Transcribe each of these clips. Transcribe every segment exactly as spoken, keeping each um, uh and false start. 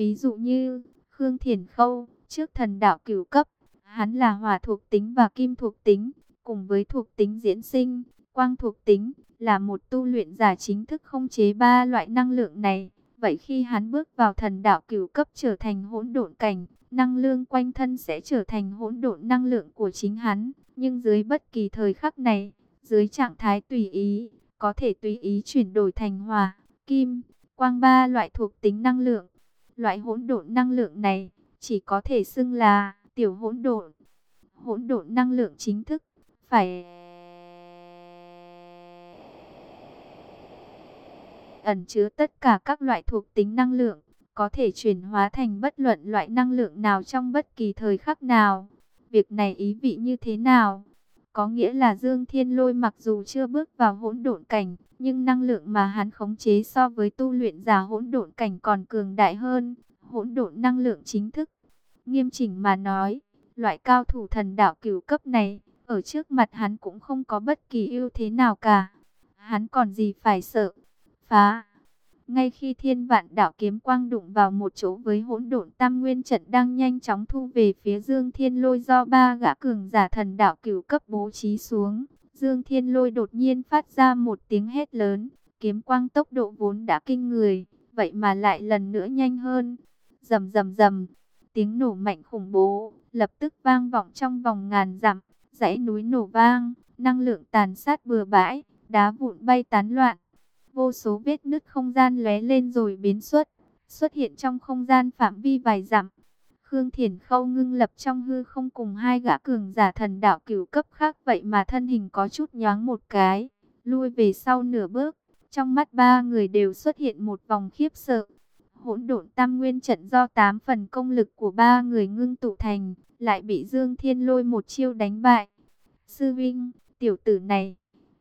Ví dụ như Khương Thiền Khâu, trước thần đạo cửu cấp, hắn là hỏa thuộc tính và kim thuộc tính, cùng với thuộc tính diễn sinh, quang thuộc tính, là một tu luyện giả chính thức khống chế ba loại năng lượng này. Vậy khi hắn bước vào thần đạo cửu cấp trở thành hỗn độn cảnh, năng lượng quanh thân sẽ trở thành hỗn độn năng lượng của chính hắn. Nhưng dưới bất kỳ thời khắc này, dưới trạng thái tùy ý, có thể tùy ý chuyển đổi thành hỏa, kim, quang ba loại thuộc tính năng lượng. Loại hỗn độn năng lượng này chỉ có thể xưng là tiểu hỗn độn. Hỗn độn năng lượng chính thức phải ẩn chứa tất cả các loại thuộc tính năng lượng, có thể chuyển hóa thành bất luận loại năng lượng nào trong bất kỳ thời khắc nào. Việc này ý vị như thế nào? Có nghĩa là Dương Thiên Lôi mặc dù chưa bước vào hỗn độn cảnh, nhưng năng lượng mà hắn khống chế so với tu luyện giả hỗn độn cảnh còn cường đại hơn. Hỗn độn năng lượng chính thức. Nghiêm chỉnh mà nói, loại cao thủ thần đạo cửu cấp này, ở trước mặt hắn cũng không có bất kỳ ưu thế nào cả. Hắn còn gì phải sợ? Phá! Ngay khi thiên vạn đạo kiếm quang đụng vào một chỗ với hỗn độn tam nguyên trận đang nhanh chóng thu về phía Dương Thiên Lôi do ba gã cường giả thần đạo cửu cấp bố trí xuống, Dương Thiên Lôi đột nhiên phát ra một tiếng hét lớn, kiếm quang tốc độ vốn đã kinh người, vậy mà lại lần nữa nhanh hơn. Rầm rầm rầm, tiếng nổ mạnh khủng bố lập tức vang vọng trong vòng ngàn dặm, dãy núi nổ vang, năng lượng tàn sát bừa bãi, đá vụn bay tán loạn. Vô số vết nứt không gian lóe lên rồi biến xuất, xuất hiện trong không gian phạm vi vài dặm. Khương Thiền Khâu ngưng lập trong hư không cùng hai gã cường giả thần đạo cửu cấp khác, vậy mà thân hình có chút nhoáng một cái, lui về sau nửa bước. Trong mắt ba người đều xuất hiện một vòng khiếp sợ. Hỗn độn tam nguyên trận do tám phần công lực của ba người ngưng tụ thành, lại bị Dương Thiên Lôi một chiêu đánh bại. Sư vinh, tiểu tử này,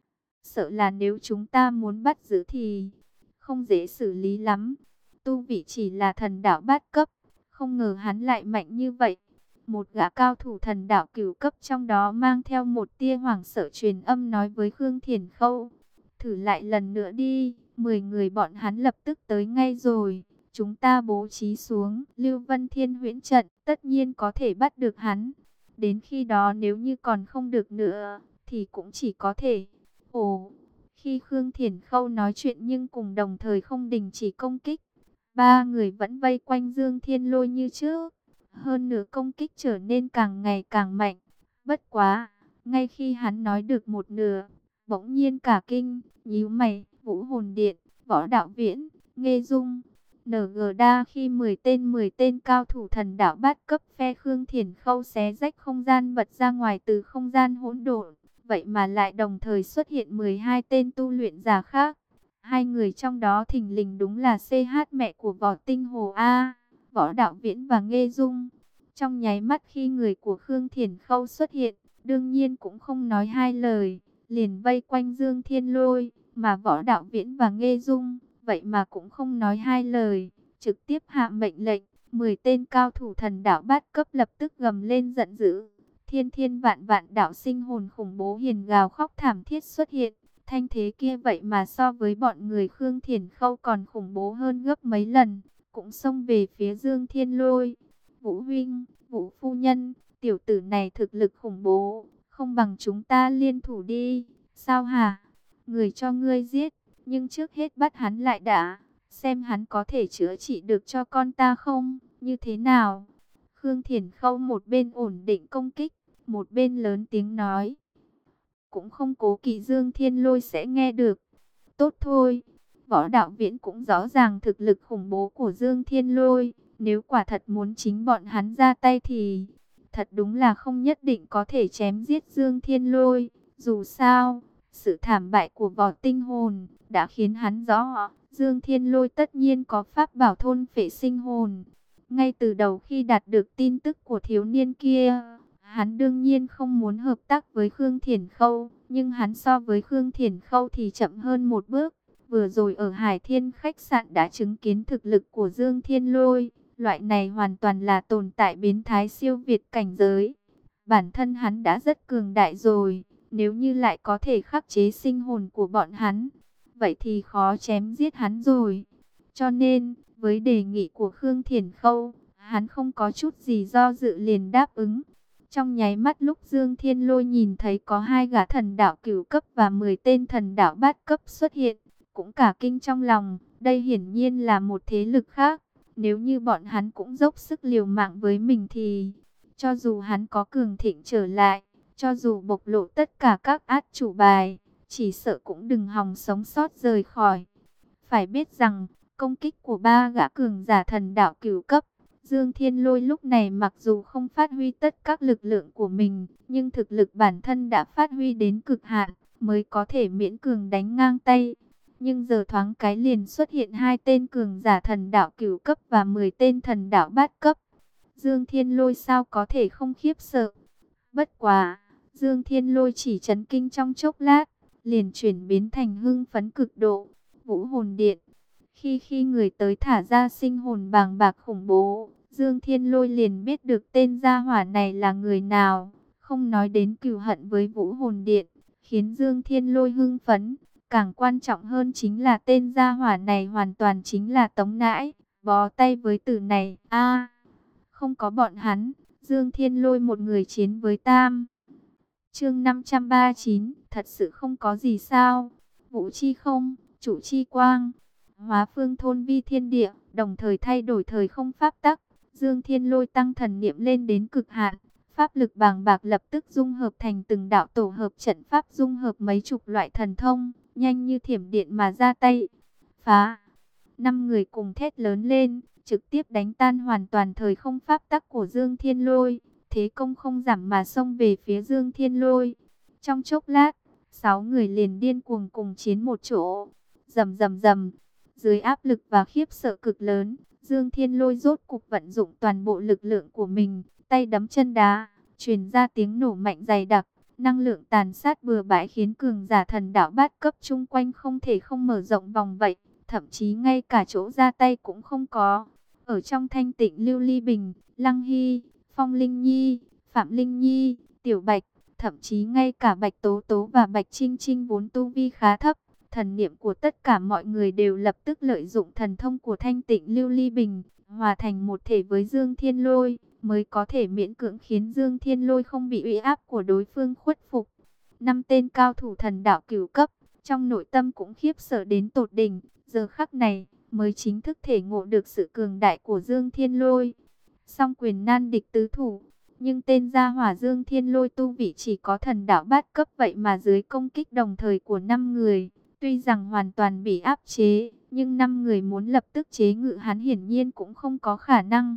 sợ là nếu chúng ta muốn bắt giữ thì không dễ xử lý lắm. Tu vị chỉ là thần đạo bát cấp, không ngờ hắn lại mạnh như vậy. Một gã cao thủ thần đạo cửu cấp trong đó mang theo một tia hoảng sợ truyền âm nói với Khương Thiền Khâu. Thử lại lần nữa đi, mười người bọn hắn lập tức tới ngay rồi. Chúng ta bố trí xuống Lưu Vân Thiên huyễn trận, tất nhiên có thể bắt được hắn. Đến khi đó nếu như còn không được nữa, thì cũng chỉ có thể... Ồ, khi Khương Thiền Khâu nói chuyện nhưng cùng đồng thời không đình chỉ công kích. Ba người vẫn vây quanh Dương Thiên Lôi như trước. Hơn nữa công kích trở nên càng ngày càng mạnh. Bất quá, ngay khi hắn nói được một nửa, bỗng nhiên cả kinh, nhíu mày, Vũ Hồn Điện, Võ Đạo Viễn, Nghê Dung, en giê đa khi mười tên mười tên cao thủ thần đạo bát cấp phe Khương Thiền Khâu xé rách không gian bật ra ngoài từ không gian hỗn độn. Vậy mà lại đồng thời xuất hiện mười hai tên tu luyện giả khác. Hai người trong đó thình lình đúng là xê hát mẹ của Võ Tinh Hồ A, Võ Đạo Viễn và Nghê Dung. Trong nháy mắt khi người của Khương Thiền Khâu xuất hiện, đương nhiên cũng không nói hai lời, liền vây quanh Dương Thiên Lôi, mà Võ Đạo Viễn và Nghê Dung, vậy mà cũng không nói hai lời, trực tiếp hạ mệnh lệnh, mười tên cao thủ thần đạo bát cấp lập tức gầm lên giận dữ. Thiên thiên vạn vạn đạo sinh hồn khủng bố hiền gào khóc thảm thiết xuất hiện. Thanh thế kia vậy mà so với bọn người Khương Thiền Khâu còn khủng bố hơn gấp mấy lần. Cũng xông về phía Dương Thiên Lôi. Vũ huynh, Vũ phu nhân, tiểu tử này thực lực khủng bố. Không bằng chúng ta liên thủ đi. Sao hả? Người cho ngươi giết. Nhưng trước hết bắt hắn lại đã. Xem hắn có thể chữa trị được cho con ta không? Như thế nào? Khương Thiền Khâu một bên ổn định công kích, một bên lớn tiếng nói. Cũng không cố kỵ Dương Thiên Lôi sẽ nghe được. Tốt thôi. Võ Đạo Viễn cũng rõ ràng thực lực khủng bố của Dương Thiên Lôi. Nếu quả thật muốn chính bọn hắn ra tay thì thật đúng là không nhất định có thể chém giết Dương Thiên Lôi. Dù sao, sự thảm bại của Võ Tinh Hồn đã khiến hắn rõ Dương Thiên Lôi tất nhiên có pháp bảo thôn phệ sinh hồn. Ngay từ đầu khi đạt được tin tức của thiếu niên kia, hắn đương nhiên không muốn hợp tác với Khương Thiền Khâu, nhưng hắn so với Khương Thiền Khâu thì chậm hơn một bước. Vừa rồi ở Hải Thiên khách sạn đã chứng kiến thực lực của Dương Thiên Lôi, loại này hoàn toàn là tồn tại biến thái siêu việt cảnh giới. Bản thân hắn đã rất cường đại rồi, nếu như lại có thể khắc chế sinh hồn của bọn hắn, vậy thì khó chém giết hắn rồi. Cho nên, Với đề nghị của Khương Thiển Khâu, hắn không có chút gì do dự liền đáp ứng. Trong nháy mắt lúc Dương Thiên Lôi nhìn thấy có hai gã thần đạo cửu cấp và mười tên thần đạo bát cấp xuất hiện, cũng cả kinh trong lòng, đây hiển nhiên là một thế lực khác. Nếu như bọn hắn cũng dốc sức liều mạng với mình thì, cho dù hắn có cường thịnh trở lại, cho dù bộc lộ tất cả các át chủ bài, chỉ sợ cũng đừng hòng sống sót rời khỏi. Phải biết rằng, công kích của ba gã cường giả thần đạo cửu cấp, Dương Thiên Lôi lúc này mặc dù không phát huy tất các lực lượng của mình, nhưng thực lực bản thân đã phát huy đến cực hạn, mới có thể miễn cường đánh ngang tay. Nhưng giờ thoáng cái liền xuất hiện hai tên cường giả thần đạo cửu cấp và mười tên thần đạo bát cấp. Dương Thiên Lôi sao có thể không khiếp sợ? Bất quá, Dương Thiên Lôi chỉ chấn kinh trong chốc lát, liền chuyển biến thành hưng phấn cực độ. Vũ hồn điện. Khi khi người tới thả ra sinh hồn bàng bạc khủng bố, Dương Thiên Lôi liền biết được tên gia hỏa này là người nào. Không nói đến cừu hận với Vũ hồn điện, khiến Dương Thiên Lôi hưng phấn. Càng quan trọng hơn chính là tên gia hỏa này hoàn toàn chính là Tống Nãi, bó tay với từ này. A, không có bọn hắn, Dương Thiên Lôi một người chiến với Tam. Chương năm trăm ba mươi chín, thật sự không có gì sao? Vũ chi không, chủ chi quang, hóa phương thôn vi thiên địa, đồng thời thay đổi thời không pháp tắc. Dương Thiên Lôi tăng thần niệm lên đến cực hạn, pháp lực bàng bạc lập tức dung hợp thành từng đạo tổ hợp trận pháp, dung hợp mấy chục loại thần thông, nhanh như thiểm điện mà ra tay. Phá! Năm người cùng thét lớn lên, trực tiếp đánh tan hoàn toàn thời không pháp tắc của Dương Thiên Lôi. Thế công không giảm mà xông về phía Dương Thiên Lôi. Trong chốc lát, sáu người liền điên cuồng cùng chiến một chỗ. Rầm rầm rầm, dưới áp lực và khiếp sợ cực lớn, Dương Thiên Lôi rốt cục vận dụng toàn bộ lực lượng của mình, tay đấm chân đá, truyền ra tiếng nổ mạnh dày đặc, năng lượng tàn sát bừa bãi khiến cường giả thần đạo bát cấp chung quanh không thể không mở rộng vòng vậy, thậm chí ngay cả chỗ ra tay cũng không có. Ở trong thanh tịnh Lưu Ly Bình, Lăng Hy, Phong Linh Nhi, Phạm Linh Nhi, Tiểu Bạch, thậm chí ngay cả Bạch Tố Tố và Bạch Trinh Trinh vốn tu vi khá thấp, thần niệm của tất cả mọi người đều lập tức lợi dụng thần thông của thanh tịnh Lưu Ly Bình, hòa thành một thể với Dương Thiên Lôi, mới có thể miễn cưỡng khiến Dương Thiên Lôi không bị uy áp của đối phương khuất phục. Năm tên cao thủ thần đạo cửu cấp, trong nội tâm cũng khiếp sợ đến tột đỉnh, giờ khắc này mới chính thức thể ngộ được sự cường đại của Dương Thiên Lôi. Song quyền nan địch tứ thủ, nhưng tên gia hỏa Dương Thiên Lôi tu vị chỉ có thần đạo bát cấp, vậy mà dưới công kích đồng thời của năm người, tuy rằng hoàn toàn bị áp chế, nhưng năm người muốn lập tức chế ngự hắn hiển nhiên cũng không có khả năng.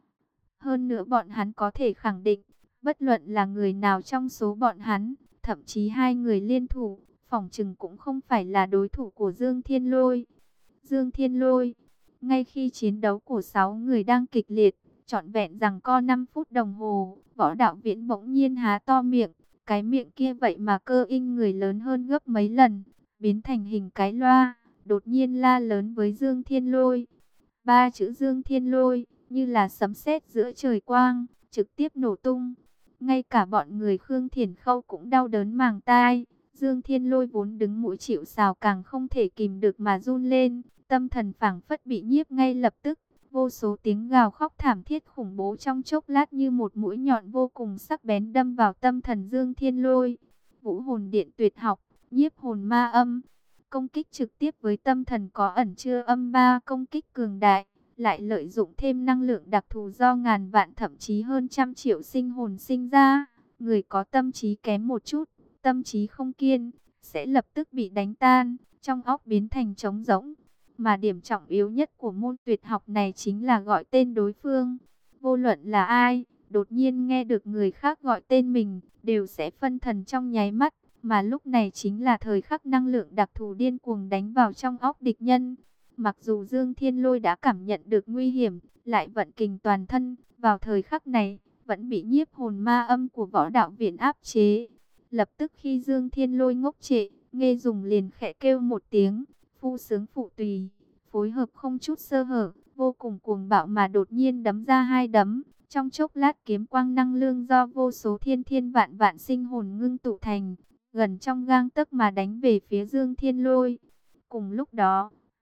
Hơn nữa bọn hắn có thể khẳng định, bất luận là người nào trong số bọn hắn, thậm chí hai người liên thủ, phỏng chừng cũng không phải là đối thủ của Dương Thiên Lôi. Dương Thiên Lôi, ngay khi chiến đấu của sáu người đang kịch liệt, trọn vẹn rằng co năm phút đồng hồ, Võ Đạo Viễn bỗng nhiên há to miệng, cái miệng kia vậy mà cơ in người lớn hơn gấp mấy lần, biến thành hình cái loa, đột nhiên la lớn với Dương Thiên Lôi. Ba chữ Dương Thiên Lôi, như là sấm sét giữa trời quang, trực tiếp nổ tung. Ngay cả bọn người Khương Thiển Khâu cũng đau đớn màng tai. Dương Thiên Lôi vốn đứng mũi chịu sào càng không thể kìm được mà run lên, tâm thần phảng phất bị nhiếp ngay lập tức. Vô số tiếng gào khóc thảm thiết khủng bố trong chốc lát như một mũi nhọn vô cùng sắc bén đâm vào tâm thần Dương Thiên Lôi. Vũ hồn điện tuyệt học, nhiếp hồn ma âm, công kích trực tiếp với tâm thần có ẩn chứa âm ba công kích cường đại, lại lợi dụng thêm năng lượng đặc thù do ngàn vạn thậm chí hơn trăm triệu sinh hồn sinh ra. Người có tâm trí kém một chút, tâm trí không kiên, sẽ lập tức bị đánh tan, trong óc biến thành trống rỗng. Mà điểm trọng yếu nhất của môn tuyệt học này chính là gọi tên đối phương. Vô luận là ai, đột nhiên nghe được người khác gọi tên mình, đều sẽ phân thần trong nháy mắt. Mà lúc này chính là thời khắc năng lượng đặc thù điên cuồng đánh vào trong óc địch nhân. Mặc dù Dương Thiên Lôi đã cảm nhận được nguy hiểm, lại vận kình toàn thân, vào thời khắc này, vẫn bị nhiếp hồn ma âm của Võ Đạo Viễn áp chế. Lập tức khi Dương Thiên Lôi ngốc trệ, Nghe Dùng liền khẽ kêu một tiếng, phu sướng phụ tùy, phối hợp không chút sơ hở, vô cùng cuồng bạo mà đột nhiên đấm ra hai đấm. Trong chốc lát kiếm quang năng lượng do vô số thiên thiên vạn vạn sinh hồn ngưng tụ thành, gần trong gang tấc mà đánh về phía Dương Thiên Lôi. Cùng lúc đó,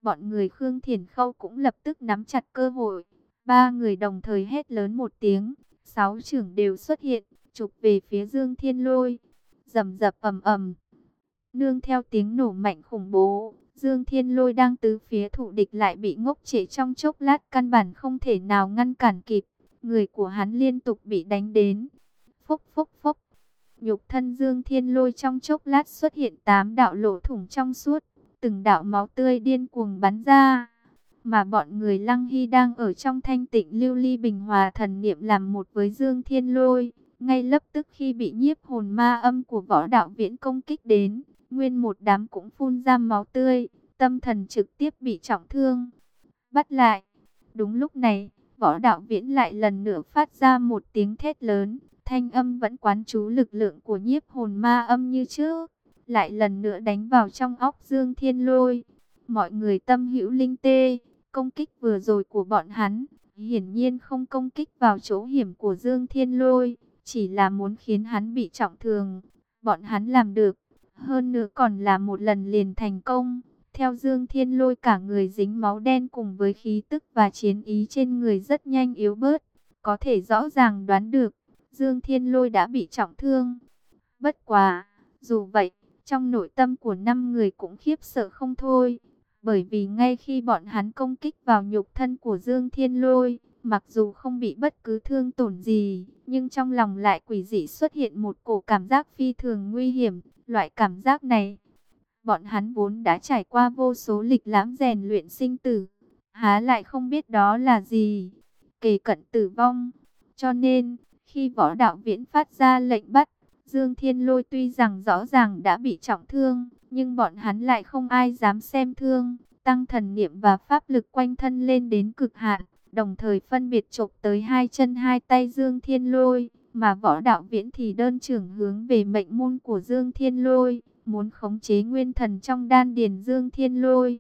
Bọn người Khương Thiển Khâu cũng lập tức nắm chặt cơ hội. Ba người đồng thời hét lớn một tiếng, sáu chưởng đều xuất hiện, chụp về phía Dương Thiên Lôi. Rầm rập ầm ầm, nương theo tiếng nổ mạnh khủng bố, Dương Thiên Lôi đang tứ phía thủ địch lại bị ngốc trệ trong chốc lát, căn bản không thể nào ngăn cản kịp. Người của hắn liên tục bị đánh đến. Phốc phốc phốc. Nhục thân Dương Thiên Lôi trong chốc lát xuất hiện tám đạo lỗ thủng trong suốt, từng đạo máu tươi điên cuồng bắn ra. Mà bọn người Lăng Hy đang ở trong thanh tịnh lưu ly bình hòa thần niệm làm một với Dương Thiên Lôi. Ngay lập tức khi bị nhiếp hồn ma âm của Võ Đạo Viễn công kích đến, nguyên một đám cũng phun ra máu tươi, tâm thần trực tiếp bị trọng thương. Bắt lại. Đúng lúc này, Võ Đạo Viễn lại lần nữa phát ra một tiếng thét lớn, thanh âm vẫn quán trú lực lượng của nhiếp hồn ma âm như trước, lại lần nữa đánh vào trong óc Dương Thiên Lôi. Mọi người tâm hữu linh tê, công kích vừa rồi của bọn hắn hiển nhiên không công kích vào chỗ hiểm của Dương Thiên Lôi, chỉ là muốn khiến hắn bị trọng thương. Bọn hắn làm được, hơn nữa còn là một lần liền thành công. Theo Dương Thiên Lôi cả người dính máu đen cùng với khí tức và chiến ý trên người rất nhanh yếu bớt. Có thể rõ ràng đoán được, Dương Thiên Lôi đã bị trọng thương. Bất quá, dù vậy, trong nội tâm của năm người cũng khiếp sợ không thôi. Bởi vì ngay khi bọn hắn công kích vào nhục thân của Dương Thiên Lôi, mặc dù không bị bất cứ thương tổn gì, nhưng trong lòng lại quỷ dị xuất hiện một cổ cảm giác phi thường nguy hiểm. Loại cảm giác này, bọn hắn vốn đã trải qua vô số lịch lãm rèn luyện sinh tử, há lại không biết đó là gì, kề cận tử vong. Cho nên, khi Võ Đạo Viễn phát ra lệnh bắt, Dương Thiên Lôi tuy rằng rõ ràng đã bị trọng thương, nhưng bọn hắn lại không ai dám xem thương, tăng thần niệm và pháp lực quanh thân lên đến cực hạn, đồng thời phân biệt chộp tới hai chân hai tay Dương Thiên Lôi, mà Võ Đạo Viễn thì đơn chưởng hướng về mệnh môn của Dương Thiên Lôi, muốn khống chế nguyên thần trong đan điền Dương Thiên Lôi.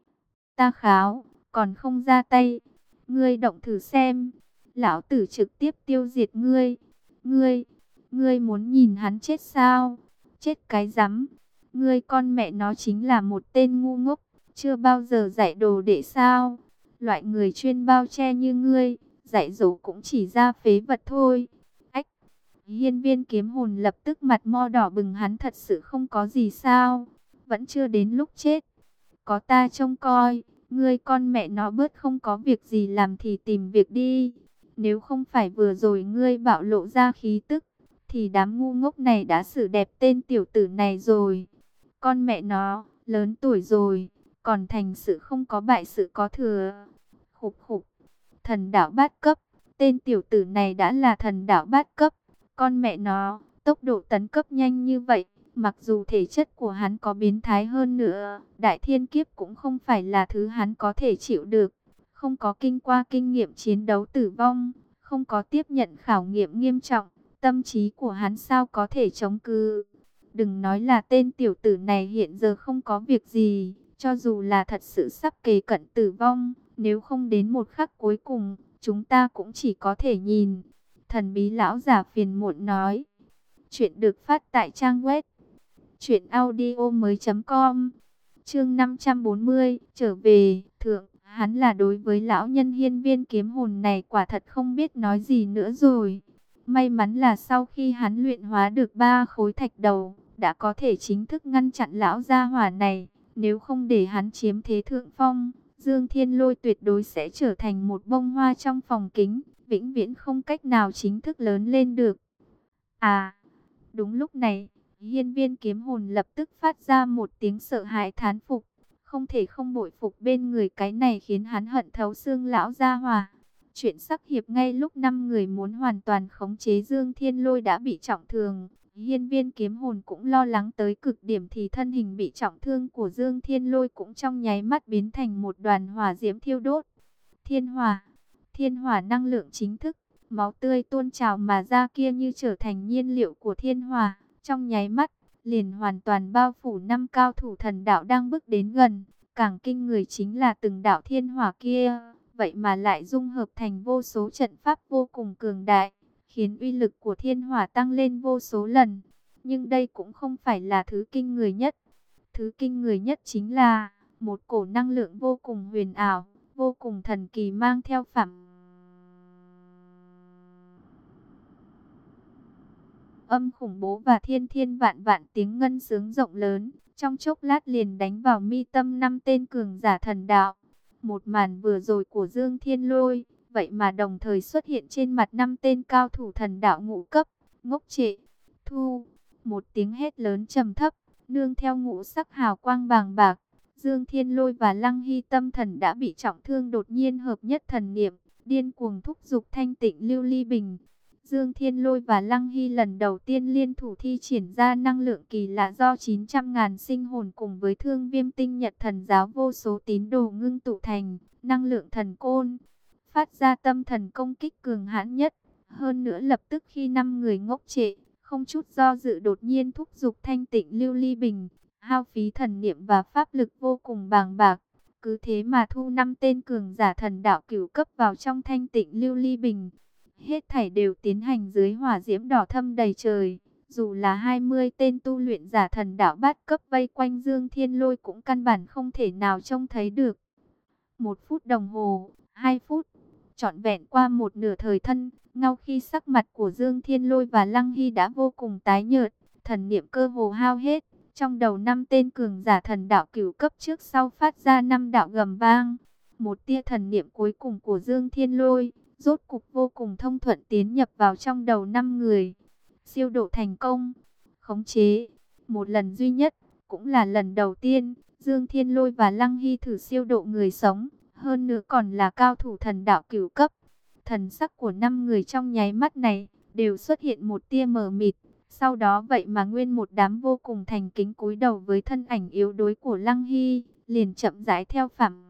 Ta kháo, còn không ra tay, ngươi động thử xem, lão tử trực tiếp tiêu diệt ngươi. Ngươi, ngươi muốn nhìn hắn chết sao? Chết cái rắm, ngươi con mẹ nó chính là một tên ngu ngốc, chưa bao giờ dạy đồ đệ sao? Loại người chuyên bao che như ngươi, dạy dỗ cũng chỉ ra phế vật thôi. Ách, hiên viên kiếm hồn lập tức mặt mo đỏ bừng, hắn thật sự không có gì sao? Vẫn chưa đến lúc chết. Có ta trông coi, ngươi con mẹ nó bớt không có việc gì làm thì tìm việc đi. Nếu không phải vừa rồi ngươi bạo lộ ra khí tức, thì đám ngu ngốc này đã xử đẹp tên tiểu tử này rồi. Con mẹ nó, lớn tuổi rồi, còn thành sự không có bại sự có thừa. Khục khục, thần đạo bát cấp, tên tiểu tử này đã là thần đạo bát cấp. Con mẹ nó, tốc độ tấn cấp nhanh như vậy, mặc dù thể chất của hắn có biến thái hơn nữa, đại thiên kiếp cũng không phải là thứ hắn có thể chịu được. Không có kinh qua kinh nghiệm chiến đấu tử vong, không có tiếp nhận khảo nghiệm nghiêm trọng, tâm trí của hắn sao có thể chống cự. Đừng nói là tên tiểu tử này hiện giờ không có việc gì, cho dù là thật sự sắp kề cận tử vong, nếu không đến một khắc cuối cùng, chúng ta cũng chỉ có thể nhìn. Thần bí lão giả phiền muộn nói. Chuyện được phát tại trang web truyện audio mới chấm com. Chương năm trăm bốn mươi, trở về, thượng, hắn là đối với lão nhân hiên viên kiếm hồn này quả thật không biết nói gì nữa rồi. May mắn là sau khi hắn luyện hóa được ba khối thạch đầu, đã có thể chính thức ngăn chặn lão gia hỏa này. Nếu không để hắn chiếm thế thượng phong, Dương Thiên Lôi tuyệt đối sẽ trở thành một bông hoa trong phòng kính, vĩnh viễn không cách nào chính thức lớn lên được. À, đúng lúc này, hiên viên kiếm hồn lập tức phát ra một tiếng sợ hãi thán phục. Không thể không bội phục bên người cái này khiến hắn hận thấu xương lão gia hỏa. Chuyện sắc hiệp ngay lúc năm người muốn hoàn toàn khống chế Dương Thiên Lôi đã bị trọng thương. Hiên viên kiếm hồn cũng lo lắng tới cực điểm thì thân hình bị trọng thương của Dương Thiên Lôi cũng trong nháy mắt biến thành một đoàn hỏa diễm thiêu đốt. Thiên hỏa, thiên hỏa năng lượng chính thức, máu tươi tuôn trào mà ra kia như trở thành nhiên liệu của thiên hỏa. Trong nháy mắt, liền hoàn toàn bao phủ năm cao thủ thần đạo đang bước đến gần. Càng kinh người chính là từng đạo thiên hỏa kia, vậy mà lại dung hợp thành vô số trận pháp vô cùng cường đại, khiến uy lực của thiên hỏa tăng lên vô số lần. Nhưng đây cũng không phải là thứ kinh người nhất. Thứ kinh người nhất chính là một cổ năng lượng vô cùng huyền ảo, vô cùng thần kỳ mang theo phản âm khủng bố và thiên thiên vạn vạn tiếng ngân sướng rộng lớn, trong chốc lát liền đánh vào mi tâm năm tên cường giả thần đạo. Một màn vừa rồi của Dương Thiên Lôi, vậy mà đồng thời xuất hiện trên mặt năm tên cao thủ thần đạo ngũ cấp. Ngốc trệ, thu, một tiếng hét lớn trầm thấp, nương theo ngũ sắc hào quang bàng bạc. Dương Thiên Lôi và Lăng Hy tâm thần đã bị trọng thương, đột nhiên hợp nhất thần niệm, điên cuồng thúc giục thanh tịnh lưu ly bình. Dương Thiên Lôi và Lăng Hy lần đầu tiên liên thủ thi triển ra năng lượng kỳ lạ do chín trăm ngàn sinh hồn cùng với Thương Viêm Tinh Nhật Thần Giáo vô số tín đồ ngưng tụ thành năng lượng thần côn, phát ra tâm thần công kích cường hãn nhất. Hơn nữa lập tức khi năm người ngốc trệ, không chút do dự đột nhiên thúc giục thanh tịnh lưu ly bình, hao phí thần niệm và pháp lực vô cùng bàng bạc. Cứ thế mà thu năm tên cường giả thần đạo cửu cấp vào trong thanh tịnh lưu ly bình. Hết thảy đều tiến hành dưới hỏa diễm đỏ thâm đầy trời. Dù là hai mươi tên tu luyện giả thần đạo bát cấp vây quanh Dương Thiên Lôi cũng căn bản không thể nào trông thấy được. Một phút đồng hồ, hai phút, trọn vẹn qua một nửa thời thân, ngau khi sắc mặt của Dương Thiên Lôi và Lăng Hy đã vô cùng tái nhợt, thần niệm cơ hồ hao hết. Trong đầu năm tên cường giả thần đạo cửu cấp trước sau phát ra năm đạo gầm vang. Một tia thần niệm cuối cùng của Dương Thiên Lôi rốt cục vô cùng thông thuận tiến nhập vào trong đầu năm người. Siêu độ thành công, khống chế. Một lần duy nhất, cũng là lần đầu tiên, Dương Thiên Lôi và Lăng Hy thử siêu độ người sống, hơn nữa còn là cao thủ thần đạo cửu cấp. Thần sắc của năm người trong nháy mắt này đều xuất hiện một tia mờ mịt. Sau đó vậy mà nguyên một đám vô cùng thành kính cúi đầu với thân ảnh yếu đuối của Lăng Hy, liền chậm rãi theo phẳng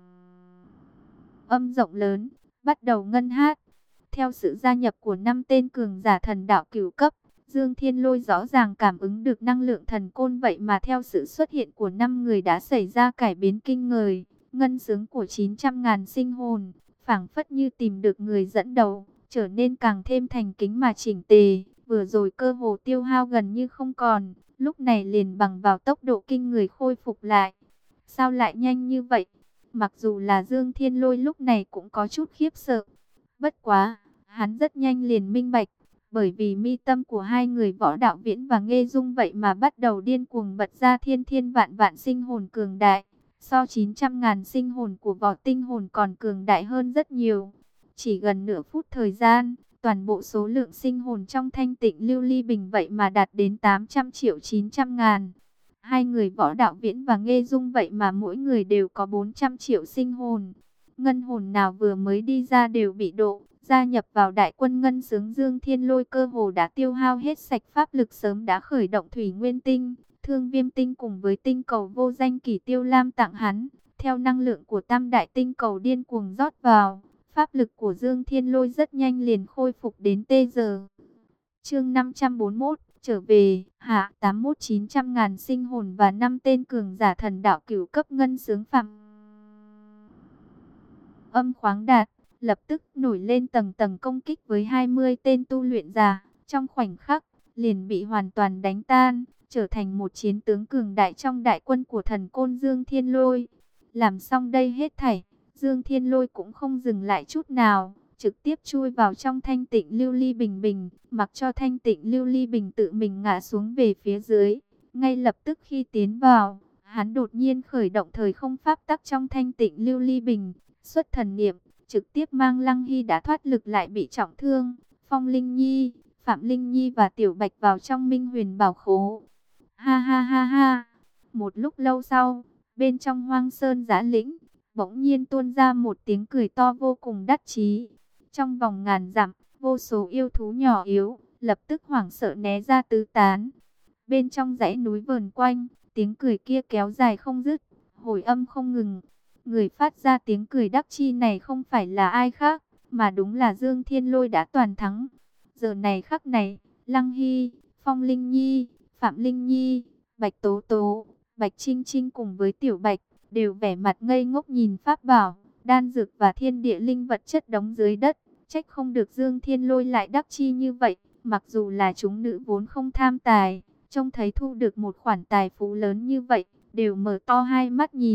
âm rộng lớn, bắt đầu ngân hát. Theo sự gia nhập của năm tên cường giả thần đạo cửu cấp, Dương Thiên Lôi rõ ràng cảm ứng được năng lượng thần côn, vậy mà theo sự xuất hiện của năm người đã xảy ra cải biến kinh người. Ngân sướng của chín trăm ngàn sinh hồn, phảng phất như tìm được người dẫn đầu, trở nên càng thêm thành kính mà chỉnh tề. Vừa rồi cơ hồ tiêu hao gần như không còn, lúc này liền bằng vào tốc độ kinh người khôi phục lại. Sao lại nhanh như vậy? Mặc dù là Dương Thiên Lôi lúc này cũng có chút khiếp sợ. Bất quá, hắn rất nhanh liền minh bạch, bởi vì mi tâm của hai người Võ Đạo Viễn và Nghê Dung vậy mà bắt đầu điên cuồng bật ra thiên thiên vạn vạn sinh hồn cường đại. So chín trăm ngàn sinh hồn của Võ Tinh Hồn còn cường đại hơn rất nhiều. Chỉ gần nửa phút thời gian, toàn bộ số lượng sinh hồn trong thanh tịnh lưu ly bình vậy mà đạt đến tám trăm triệu chín trăm ngàn. Hai người Võ Đạo Viễn và Nghê Dung vậy mà mỗi người đều có bốn trăm triệu sinh hồn. Ngân hồn nào vừa mới đi ra đều bị độ, gia nhập vào đại quân ngân sướng. Dương Thiên Lôi cơ hồ đã tiêu hao hết sạch pháp lực, sớm đã khởi động thủy nguyên tinh, thương viêm tinh cùng với tinh cầu vô danh kỷ tiêu lam tặng hắn. Theo năng lượng của tam đại tinh cầu điên cuồng rót vào, pháp lực của Dương Thiên Lôi rất nhanh liền khôi phục đến tê giờ. Chương năm trăm bốn mươi mốt, trở về, hạ tám mươi mốt chín trăm ngàn sinh hồn và năm tên cường giả thần đạo cửu cấp ngân sướng phạm âm khoáng đạt, lập tức nổi lên tầng tầng công kích với hai mươi tên tu luyện giả, trong khoảnh khắc liền bị hoàn toàn đánh tan, trở thành một chiến tướng cường đại trong đại quân của thần côn Dương Thiên Lôi. Làm xong đây hết thảy, Dương Thiên Lôi cũng không dừng lại chút nào, trực tiếp chui vào trong thanh tịnh lưu ly bình bình, mặc cho thanh tịnh lưu ly bình tự mình ngã xuống về phía dưới. Ngay lập tức khi tiến vào, hắn đột nhiên khởi động thời không pháp tắc trong thanh tịnh lưu ly bình, xuất thần niệm, trực tiếp mang Lăng Hy đã thoát lực lại bị trọng thương, Phong Linh Nhi, Phạm Linh Nhi và Tiểu Bạch vào trong Minh Huyền Bảo Khố. Ha ha ha ha. Một lúc lâu sau, bên trong Hoang Sơn Giã Lĩnh, bỗng nhiên tuôn ra một tiếng cười to vô cùng đắc chí. Trong vòng ngàn dặm, vô số yêu thú nhỏ yếu lập tức hoảng sợ né ra tứ tán. Bên trong dãy núi vờn quanh, tiếng cười kia kéo dài không dứt, hồi âm không ngừng. Người phát ra tiếng cười đắc chi này không phải là ai khác, mà đúng là Dương Thiên Lôi đã toàn thắng. Giờ này khắc này, Lăng Hy, Phong Linh Nhi, Phạm Linh Nhi, Bạch Tố Tố, Bạch Trinh Trinh cùng với Tiểu Bạch đều vẻ mặt ngây ngốc nhìn pháp bảo, đan dược và thiên địa linh vật chất đống dưới đất. Trách không được Dương Thiên Lôi lại đắc chi như vậy, mặc dù là chúng nữ vốn không tham tài, trông thấy thu được một khoản tài phú lớn như vậy, đều mở to hai mắt nhìn.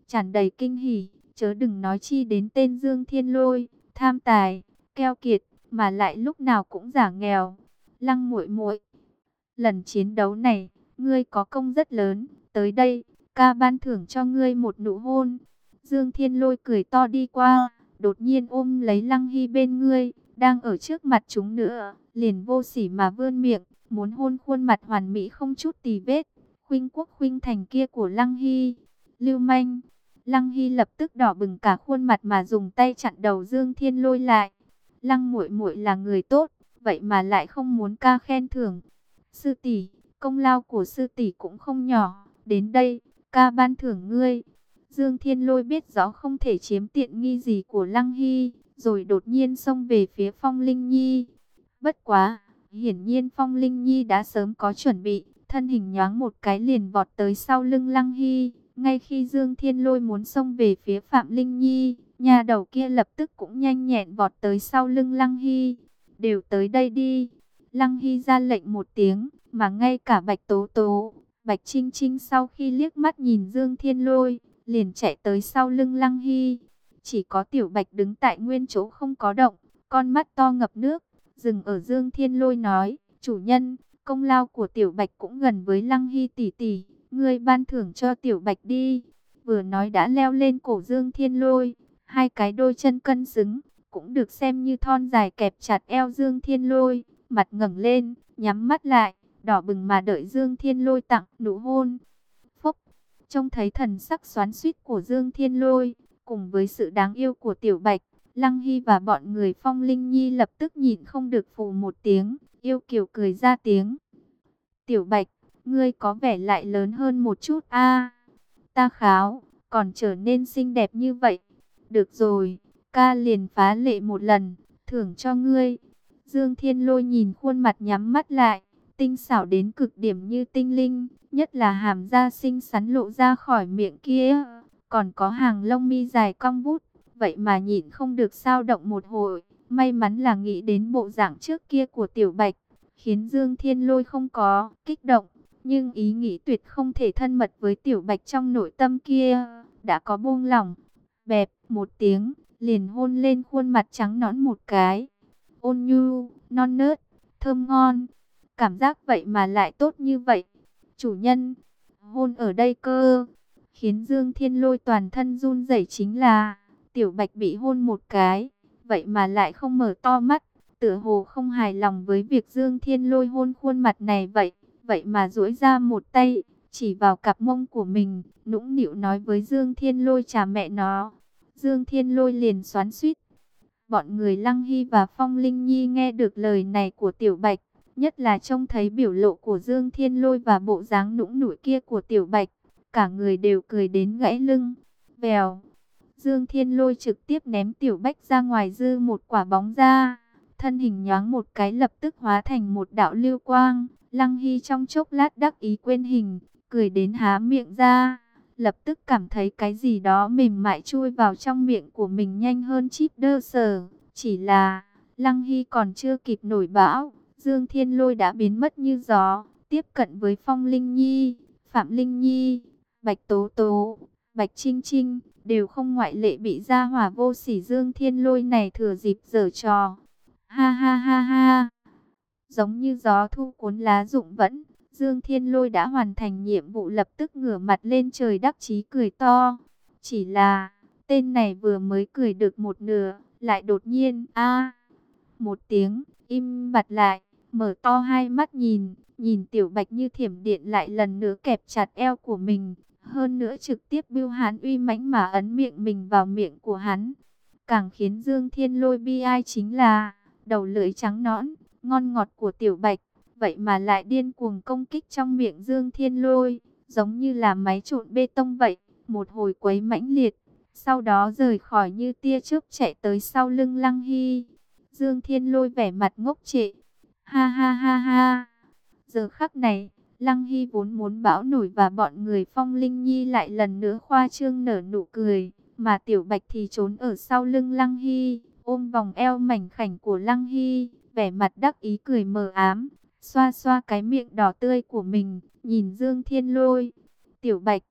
tràn đầy kinh hỉ, chớ đừng nói chi đến tên Dương Thiên Lôi, tham tài, keo kiệt, mà lại lúc nào cũng giả nghèo. Lăng muội muội, lần chiến đấu này, ngươi có công rất lớn, tới đây, ca ban thưởng cho ngươi một nụ hôn. Dương Thiên Lôi cười to đi qua, đột nhiên ôm lấy Lăng Hy bên ngươi, đang ở trước mặt chúng nữa, liền vô sỉ mà vươn miệng, muốn hôn khuôn mặt hoàn mỹ không chút tì vết, khuynh quốc khuynh thành kia của Lăng Hy. Lưu manh! Lăng Hy lập tức đỏ bừng cả khuôn mặt mà dùng tay chặn đầu Dương Thiên Lôi lại. Lăng muội muội là người tốt, vậy mà lại không muốn ca khen thưởng. Sư tỷ, công lao của sư tỷ cũng không nhỏ, đến đây, ca ban thưởng ngươi. Dương Thiên Lôi biết rõ không thể chiếm tiện nghi gì của Lăng Hy, rồi đột nhiên xông về phía Phong Linh Nhi. Bất quá, hiển nhiên Phong Linh Nhi đã sớm có chuẩn bị, thân hình nhoáng một cái liền vọt tới sau lưng Lăng Hy. Ngay khi Dương Thiên Lôi muốn xông về phía Phạm Linh Nhi, nhà đầu kia lập tức cũng nhanh nhẹn vọt tới sau lưng Lăng Hy. Đều tới đây đi. Lăng Hy ra lệnh một tiếng, mà ngay cả Bạch Tố Tố, Bạch Trinh Trinh sau khi liếc mắt nhìn Dương Thiên Lôi, liền chạy tới sau lưng Lăng Hy. Chỉ có Tiểu Bạch đứng tại nguyên chỗ không có động, con mắt to ngập nước, dừng ở Dương Thiên Lôi nói, chủ nhân, công lao của Tiểu Bạch cũng gần với Lăng Hy tỷ tỷ, ngươi ban thưởng cho Tiểu Bạch đi. Vừa nói đã leo lên cổ Dương Thiên Lôi, hai cái đôi chân cân xứng, cũng được xem như thon dài kẹp chặt eo Dương Thiên Lôi, mặt ngẩng lên, nhắm mắt lại, đỏ bừng mà đợi Dương Thiên Lôi tặng nụ hôn. Phốc, trông thấy thần sắc xoắn xuýt của Dương Thiên Lôi, cùng với sự đáng yêu của Tiểu Bạch, Lăng Hy và bọn người Phong Linh Nhi lập tức nhịn không được phù một tiếng, yêu kiều cười ra tiếng. Tiểu Bạch, ngươi có vẻ lại lớn hơn một chút a. Ta kháo, còn trở nên xinh đẹp như vậy. Được rồi, ca liền phá lệ một lần, thưởng cho ngươi. Dương Thiên Lôi nhìn khuôn mặt nhắm mắt lại, tinh xảo đến cực điểm như tinh linh, nhất là hàm da xinh xắn lộ ra khỏi miệng kia, còn có hàng lông mi dài cong vút, vậy mà nhịn không được sao động một hồi. May mắn là nghĩ đến bộ dạng trước kia của Tiểu Bạch, khiến Dương Thiên Lôi không có kích động, nhưng ý nghĩ tuyệt không thể thân mật với Tiểu Bạch trong nội tâm kia đã có buông lỏng. Bẹp một tiếng, liền hôn lên khuôn mặt trắng nõn một cái, ôn nhu, non nớt, thơm ngon. Cảm giác vậy mà lại tốt như vậy. Chủ nhân, hôn ở đây cơ. Khiến Dương Thiên Lôi toàn thân run rẩy chính là Tiểu Bạch bị hôn một cái, vậy mà lại không mở to mắt, tựa hồ không hài lòng với việc Dương Thiên Lôi hôn khuôn mặt này vậy. Vậy mà duỗi ra một tay, chỉ vào cặp mông của mình, nũng nịu nói với Dương Thiên Lôi chà mẹ nó. Dương Thiên Lôi liền xoắn xuýt. Bọn người Lăng Hy và Phong Linh Nhi nghe được lời này của Tiểu Bạch, nhất là trông thấy biểu lộ của Dương Thiên Lôi và bộ dáng nũng nịu kia của Tiểu Bạch, cả người đều cười đến gãy lưng. Vèo, Dương Thiên Lôi trực tiếp ném Tiểu Bạch ra ngoài dư một quả bóng ra, thân hình nhoáng một cái lập tức hóa thành một đạo lưu quang. Lăng Hy trong chốc lát đắc ý quên hình, cười đến há miệng ra, lập tức cảm thấy cái gì đó mềm mại chui vào trong miệng của mình nhanh hơn chip đơ sờ. Chỉ là, Lăng Hy còn chưa kịp nổi bão, Dương Thiên Lôi đã biến mất như gió, tiếp cận với Phong Linh Nhi, Phạm Linh Nhi, Bạch Tố Tố, Bạch Trinh Trinh, đều không ngoại lệ bị gia hỏa vô sỉ Dương Thiên Lôi này thừa dịp giở trò. Ha ha ha ha! Giống như gió thu cuốn lá rụng vẫn, Dương Thiên Lôi đã hoàn thành nhiệm vụ, lập tức ngửa mặt lên trời đắc chí cười to. Chỉ là, tên này vừa mới cười được một nửa, lại đột nhiên, a một tiếng, im bặt lại, mở to hai mắt nhìn, nhìn Tiểu Bạch như thiểm điện lại lần nữa kẹp chặt eo của mình, hơn nữa trực tiếp bưu hán uy mãnh mà ấn miệng mình vào miệng của hắn. Càng khiến Dương Thiên Lôi bi ai chính là, đầu lưỡi trắng nõn, ngon ngọt của Tiểu Bạch, vậy mà lại điên cuồng công kích trong miệng Dương Thiên Lôi, giống như là máy trộn bê tông vậy, một hồi quấy mãnh liệt, sau đó rời khỏi như tia chớp chạy tới sau lưng Lăng Hy. Dương Thiên Lôi vẻ mặt ngốc trệ, ha ha ha ha. Giờ khắc này, Lăng Hy vốn muốn bão nổi và bọn người Phong Linh Nhi lại lần nữa khoa trương nở nụ cười, mà Tiểu Bạch thì trốn ở sau lưng Lăng Hy, ôm vòng eo mảnh khảnh của Lăng Hy, vẻ mặt đắc ý cười mờ ám, xoa xoa cái miệng đỏ tươi của mình, nhìn Dương Thiên Lôi. Tiểu Bạch,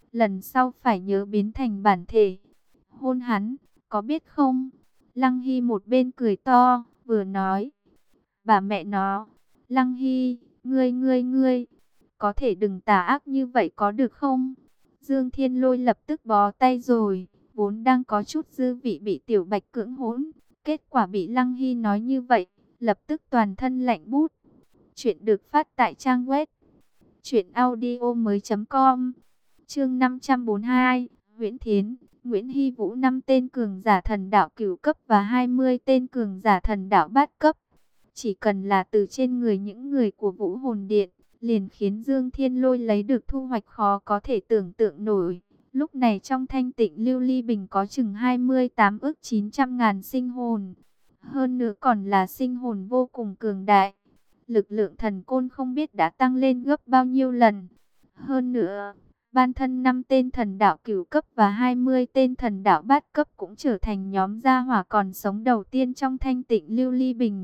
lần sau phải nhớ biến thành bản thể. Hôn hắn, có biết không? Lăng Hy một bên cười to, vừa nói. Bà mẹ nó, Lăng Hy, ngươi ngươi ngươi, có thể đừng tà ác như vậy có được không? Dương Thiên Lôi lập tức bó tay rồi, vốn đang có chút dư vị bị Tiểu Bạch cưỡng hôn, kết quả bị Lăng Hy nói như vậy, lập tức toàn thân lạnh bút. Chuyện được phát tại trang web truyện audio mới chấm com. Chương năm trăm bốn mươi hai, Nguyễn Thiến, Nguyễn Hy Vũ, năm tên cường giả thần đạo cửu cấp và hai mươi tên cường giả thần đạo bát cấp. Chỉ cần là từ trên người những người của Vũ Hồn Điện, liền khiến Dương Thiên Lôi lấy được thu hoạch khó có thể tưởng tượng nổi. Lúc này trong thanh tịnh lưu ly bình có chừng hai mươi tám ức chín trăm ngàn sinh hồn. Hơn nữa còn là sinh hồn vô cùng cường đại. Lực lượng thần côn không biết đã tăng lên gấp bao nhiêu lần. Hơn nữa, ban thân năm tên thần đạo cửu cấp và hai mươi tên thần đạo bát cấp cũng trở thành nhóm gia hỏa còn sống đầu tiên trong thanh tịnh lưu ly bình.